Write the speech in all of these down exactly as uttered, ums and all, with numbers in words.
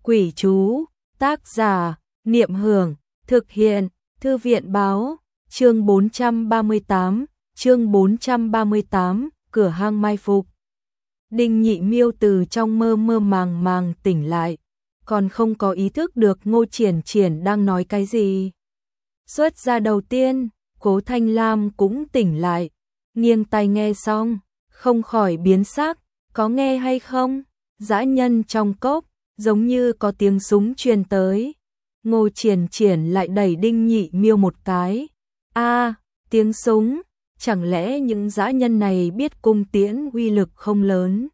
Quỷ chú, tác giả, Niệm Hưởng, thực hiện, Thư viện báo, chương bốn trăm ba mươi tám, chương bốn trăm ba mươi tám, cửa hang mai phục. Đinh Nhị Miêu từ trong mơ mơ màng màng tỉnh lại, còn không có ý thức được Ngô Triển Triển đang nói cái gì. Xuất ra đầu tiên, Cố Thanh Lam cũng tỉnh lại, nghiêng tai nghe xong, không khỏi biến sắc, có nghe hay không? Dã nhân trong cốc, giống như có tiếng súng truyền tới. Ngô Triển Triển lại đẩy Đinh Nhị Miêu một cái. A, tiếng súng, chẳng lẽ những dã nhân này biết cung tiễn uy lực không lớn?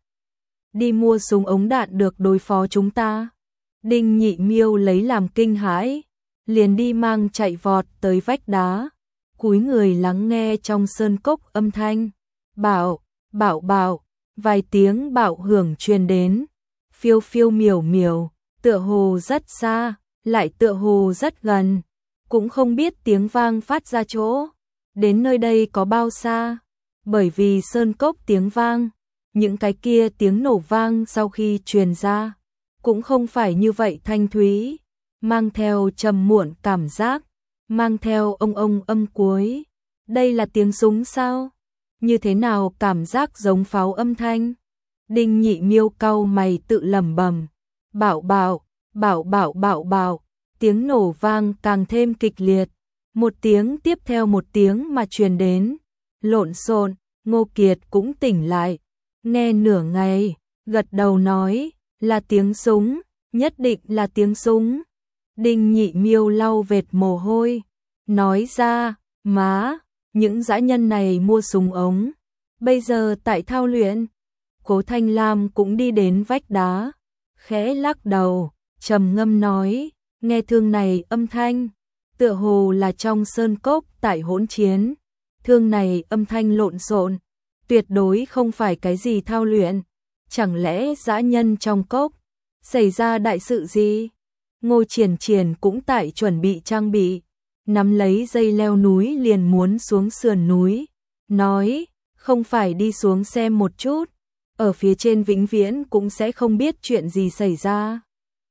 Đi mua súng ống đạn được đối phó chúng ta. Đinh Nhị Miêu lấy làm kinh hãi, liền đi mang chạy vọt tới vách đá, cúi người lắng nghe trong sơn cốc âm thanh. Bảo, bảo bảo, vài tiếng bạo hưởng truyền đến, phiêu phiêu miểu miểu, tựa hồ rất xa, lại tựa hồ rất gần, cũng không biết tiếng vang phát ra chỗ đến nơi đây có bao xa, bởi vì sơn cốc tiếng vang, những cái kia tiếng nổ vang sau khi truyền ra, cũng không phải như vậy thanh thúy, mang theo trầm muộn cảm giác, mang theo ông ông âm cuối. Đây là tiếng súng sao? Như thế nào cảm giác giống pháo âm thanh? Đinh Nhị Miêu cau mày tự lẩm bẩm. Bảo bảo, bảo bảo bảo bảo, tiếng nổ vang càng thêm kịch liệt, một tiếng tiếp theo một tiếng mà truyền đến. Lộn xộn, Ngô Kiệt cũng tỉnh lại, nghe nửa ngày, gật đầu nói, là tiếng súng, nhất định là tiếng súng. Đinh Nhị Miêu lau vệt mồ hôi, nói ra, má, những dã nhân này mua súng ống, bây giờ tại thao luyện. Cố Thanh Lam cũng đi đến vách đá, khẽ lắc đầu, trầm ngâm nói, nghe thương này âm thanh, tựa hồ là trong sơn cốc tại hỗn chiến. Thương này âm thanh lộn xộn, tuyệt đối không phải cái gì thao luyện, chẳng lẽ dã nhân trong cốc xảy ra đại sự gì? Ngô Triển Triển cũng tại chuẩn bị trang bị, nắm lấy dây leo núi liền muốn xuống sườn núi, nói, không phải đi xuống xem một chút, ở phía trên vĩnh viễn cũng sẽ không biết chuyện gì xảy ra.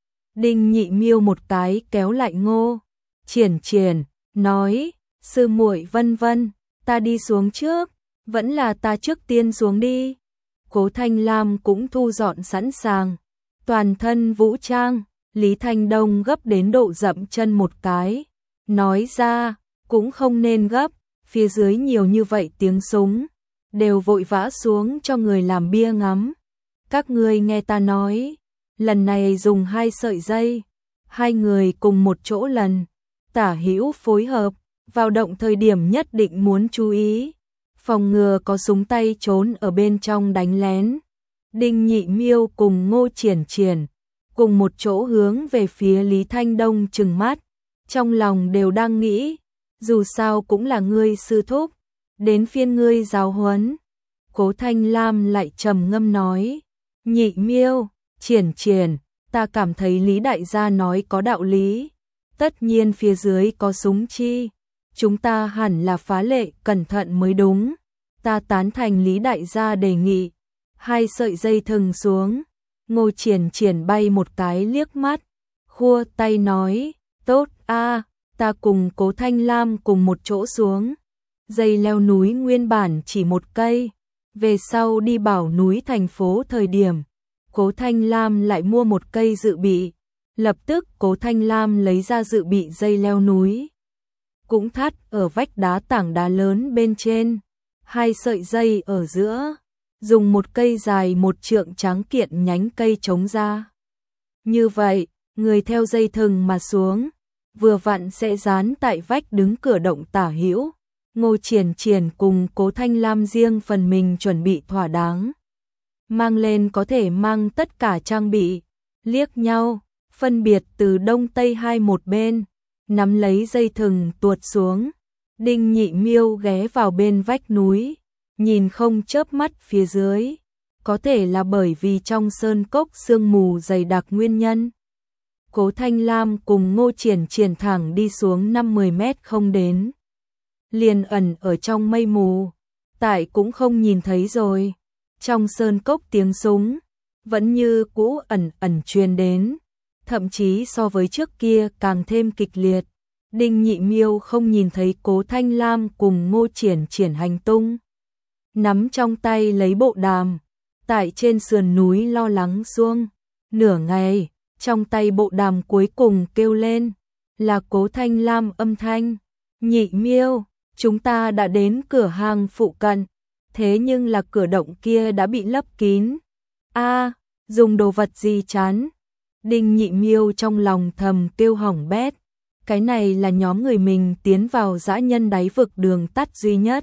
Đinh Nhị Miêu một cái kéo lại Ngô Triển Triển, nói, sư muội vân vân, ta đi xuống trước, vẫn là ta trước tiên xuống đi. Cố Thanh Lam cũng thu dọn sẵn sàng, toàn thân vũ trang. Lý Thanh Đông gấp đến độ dậm chân một cái, nói ra, cũng không nên gấp, phía dưới nhiều như vậy tiếng súng, đều vội vã xuống cho người làm bia ngắm. Các ngươi nghe ta nói, lần này dùng hai sợi dây, hai người cùng một chỗ lần, tả hữu phối hợp, vào động thời điểm nhất định muốn chú ý, phòng ngừa có súng tay trốn ở bên trong đánh lén. Đinh Nhị Miêu cùng Ngô Triển Triển cùng một chỗ hướng về phía Lý Thanh Đông trừng mắt, trong lòng đều đang nghĩ, dù sao cũng là ngươi sư thúc, đến phiên ngươi giáo huấn. Cố Thanh Lam lại trầm ngâm nói, Nhị Miêu, Triển Triển, ta cảm thấy Lý đại gia nói có đạo lý, tất nhiên phía dưới có súng chi, chúng ta hẳn là phá lệ cẩn thận mới đúng, ta tán thành Lý đại gia đề nghị. Hai sợi dây thừng xuống, Ngô Triển Triển bay một cái liếc mắt, khua tay nói, tốt a, ta cùng Cố Thanh Lam cùng một chỗ xuống. Dây leo núi nguyên bản chỉ một cây, về sau đi bảo núi thành phố thời điểm, Cố Thanh Lam lại mua một cây dự bị, lập tức Cố Thanh Lam lấy ra dự bị dây leo núi, cũng thắt ở vách đá tảng đá lớn bên trên, hai sợi dây ở giữa, dùng một cây dài một trượng trắng kiện nhánh cây chống ra. Như vậy, người theo dây thừng mà xuống, vừa vặn sẽ dán tại vách đứng cửa động tả hữu. Ngô Triển Triển cùng Cố Thanh Lam riêng phần mình chuẩn bị thỏa đáng. Mang lên có thể mang tất cả trang bị, liếc nhau, phân biệt từ đông tây hai một bên, nắm lấy dây thừng tuột xuống. Đinh Nhị Miêu ghé vào bên vách núi, nhìn không chớp mắt phía dưới, có thể là bởi vì trong sơn cốc sương mù dày đặc nguyên nhân. Cố Thanh Lam cùng Ngô Triển Triển thẳng đi xuống năm mười mét không đến, liền ẩn ở trong mây mù, tại cũng không nhìn thấy rồi. Trong sơn cốc tiếng súng vẫn như cũ ẩn ẩn truyền đến, thậm chí so với trước kia càng thêm kịch liệt. Đinh Nhị Miêu không nhìn thấy Cố Thanh Lam cùng Ngô Triển Triển hành tung, nắm trong tay lấy bộ đàm, tại trên sườn núi lo lắng suông. Nửa ngày, trong tay bộ đàm cuối cùng kêu lên, là Cố Thanh Lam âm thanh. Nhị Miêu, chúng ta đã đến cửa hàng phụ cận, thế nhưng là cửa động kia đã bị lấp kín. A, dùng đồ vật gì chắn? Đinh Nhị Miêu trong lòng thầm kêu hỏng bét. Cái này là nhóm người mình tiến vào dã nhân đáy vực đường tắt duy nhất.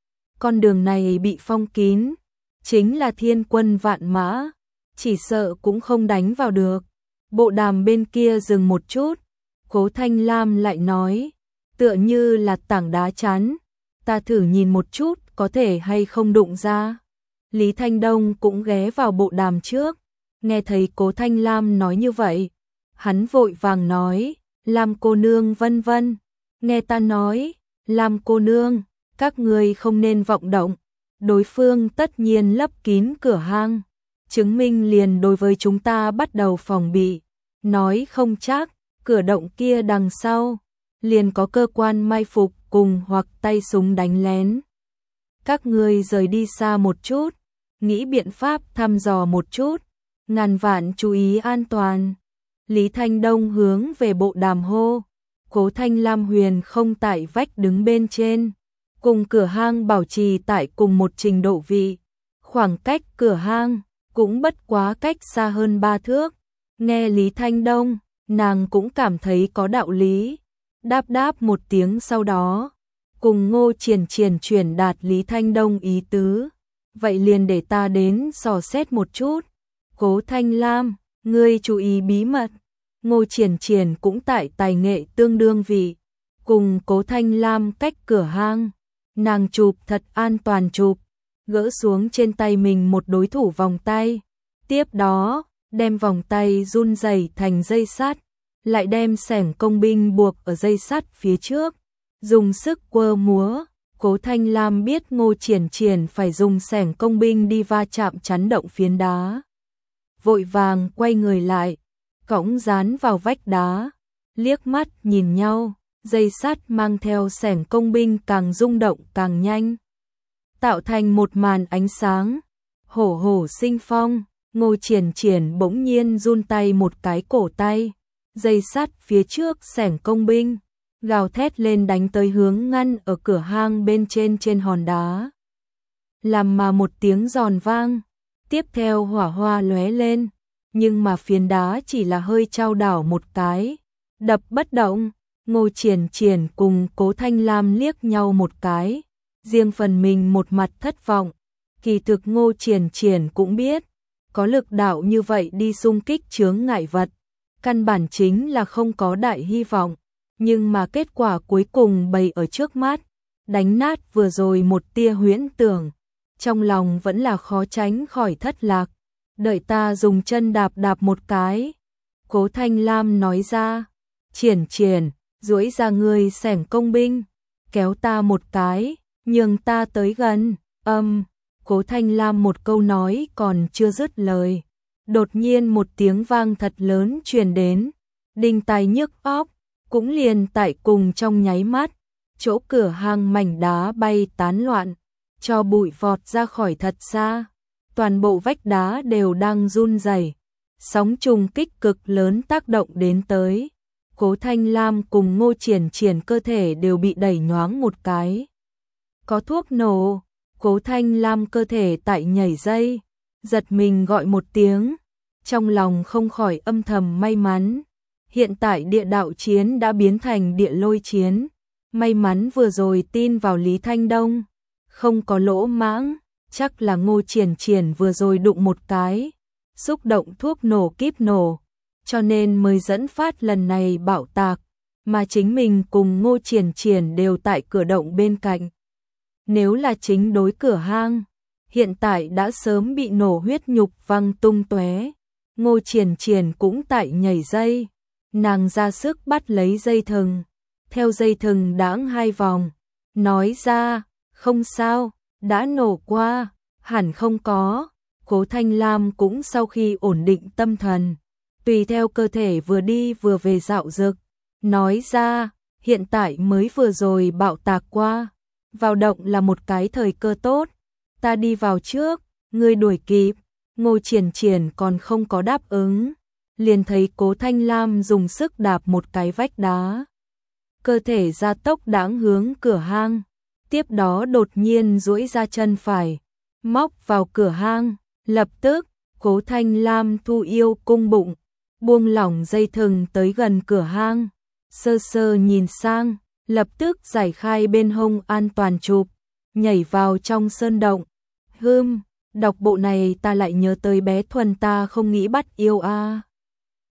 Con đường này bị phong kín, chính là thiên quân vạn mã, chỉ sợ cũng không đánh vào được. Bộ đàm bên kia dừng một chút, Cố Thanh Lam lại nói, tựa như là tảng đá chắn, ta thử nhìn một chút có thể hay không đụng ra. Lý Thanh Đông cũng ghé vào bộ đàm trước, nghe thấy Cố Thanh Lam nói như vậy, hắn vội vàng nói, Lam cô nương vân vân, nghe ta nói, Lam cô nương, các người không nên vọng động, đối phương tất nhiên lấp kín cửa hang, chứng minh liền đối với chúng ta bắt đầu phòng bị, nói không chắc, cửa động kia đằng sau, liền có cơ quan mai phục cùng hoặc tay súng đánh lén. Các người rời đi xa một chút, nghĩ biện pháp thăm dò một chút, ngàn vạn chú ý an toàn. Lý Thanh Đông hướng về bộ đàm hô, Cố Thanh Lam huyền không tại vách đứng bên trên, cùng cửa hang bảo trì tại cùng một trình độ vị, khoảng cách cửa hang cũng bất quá cách xa hơn ba thước. Nghe Lý Thanh Đông, nàng cũng cảm thấy có đạo lý, đáp đáp một tiếng sau đó, cùng Ngô Triển Triển truyền đạt Lý Thanh Đông ý tứ, vậy liền để ta đến dò xét một chút. Cố Thanh Lam, ngươi chú ý bí mật. Ngô Triển Triển cũng tại tài nghệ tương đương vị, cùng Cố Thanh Lam cách cửa hang, nàng chụp thật an toàn chụp, gỡ xuống trên tay mình một đối thủ vòng tay, tiếp đó đem vòng tay run rẩy thành dây sắt, lại đem xẻng công binh buộc ở dây sắt phía trước, dùng sức quơ múa. Cố Thanh Lam biết Ngô Triển Triển phải dùng xẻng công binh đi va chạm chắn động phiến đá, vội vàng quay người lại, cõng dán vào vách đá, liếc mắt nhìn nhau, dây sắt mang theo xẻng công binh càng rung động càng nhanh, tạo thành một màn ánh sáng, hổ hổ sinh phong. Ngô Triển Triển bỗng nhiên run tay một cái cổ tay, dây sắt phía trước xẻng công binh, gào thét lên đánh tới hướng ngăn ở cửa hang bên trên trên hòn đá. Làm mà một tiếng giòn vang, tiếp theo hỏa hoa lóe lên, nhưng mà phiến đá chỉ là hơi chao đảo một cái, đập bất động. Ngô Triển Triển cùng Cố Thanh Lam liếc nhau một cái, riêng phần mình một mặt thất vọng. Kỳ thực Ngô Triển Triển cũng biết, có lực đạo như vậy đi xung kích chướng ngại vật, căn bản chính là không có đại hy vọng, nhưng mà kết quả cuối cùng bày ở trước mắt, đánh nát vừa rồi một tia huyễn tưởng, trong lòng vẫn là khó tránh khỏi thất lạc. Đợi ta dùng chân đạp đạp một cái. Cố Thanh Lam nói ra, Triển Triển, duỗi ra người xẻng công binh, kéo ta một cái, nhường ta tới gần. Âm, Cố Thanh Lam một câu nói còn chưa dứt lời, đột nhiên một tiếng vang thật lớn truyền đến, đinh tai nhức óc, cũng liền tại cùng trong nháy mắt, chỗ cửa hang mảnh đá bay tán loạn, cho bụi vọt ra khỏi thật xa, toàn bộ vách đá đều đang run rẩy, sóng trùng kích cực lớn tác động đến tới. Cố Thanh Lam cùng Ngô Triển Triển cơ thể đều bị đẩy nhoáng một cái. Có thuốc nổ. Cố Thanh Lam cơ thể tại nhảy dây, giật mình gọi một tiếng, trong lòng không khỏi âm thầm may mắn. Hiện tại địa đạo chiến đã biến thành địa lôi chiến, may mắn vừa rồi tin vào Lý Thanh Đông, không có lỗ mãng, chắc là Ngô Triển Triển vừa rồi đụng một cái, xúc động thuốc nổ kíp nổ, cho nên mới dẫn phát lần này bạo tạc, mà chính mình cùng Ngô Triển Triển đều tại cửa động bên cạnh. Nếu là chính đối cửa hang, hiện tại đã sớm bị nổ huyết nhục văng tung tóe. Ngô Triển Triển cũng tại nhảy dây, nàng ra sức bắt lấy dây thừng, theo dây thừng đãng hai vòng, nói ra, không sao, đã nổ qua, hẳn không có. Cố Thanh Lam cũng sau khi ổn định tâm thần, tùy theo cơ thể vừa đi vừa về dạo dực, nói ra, hiện tại mới vừa rồi bạo tạc qua, vào động là một cái thời cơ tốt, ta đi vào trước, ngươi đuổi kịp. Ngô Triển Triển còn không có đáp ứng, liền thấy Cố Thanh Lam dùng sức đạp một cái vách đá. Cơ thể gia tốc đãng hướng cửa hang, tiếp đó đột nhiên duỗi ra chân phải, móc vào cửa hang, lập tức, Cố Thanh Lam thu yêu cung bụng, buông lỏng dây thừng tới gần cửa hang, sơ sơ nhìn sang, lập tức giải khai bên hông an toàn chụp, nhảy vào trong sơn động. Hưm, đọc bộ này ta lại nhớ tới bé Thuần ta không nghĩ bắt yêu a.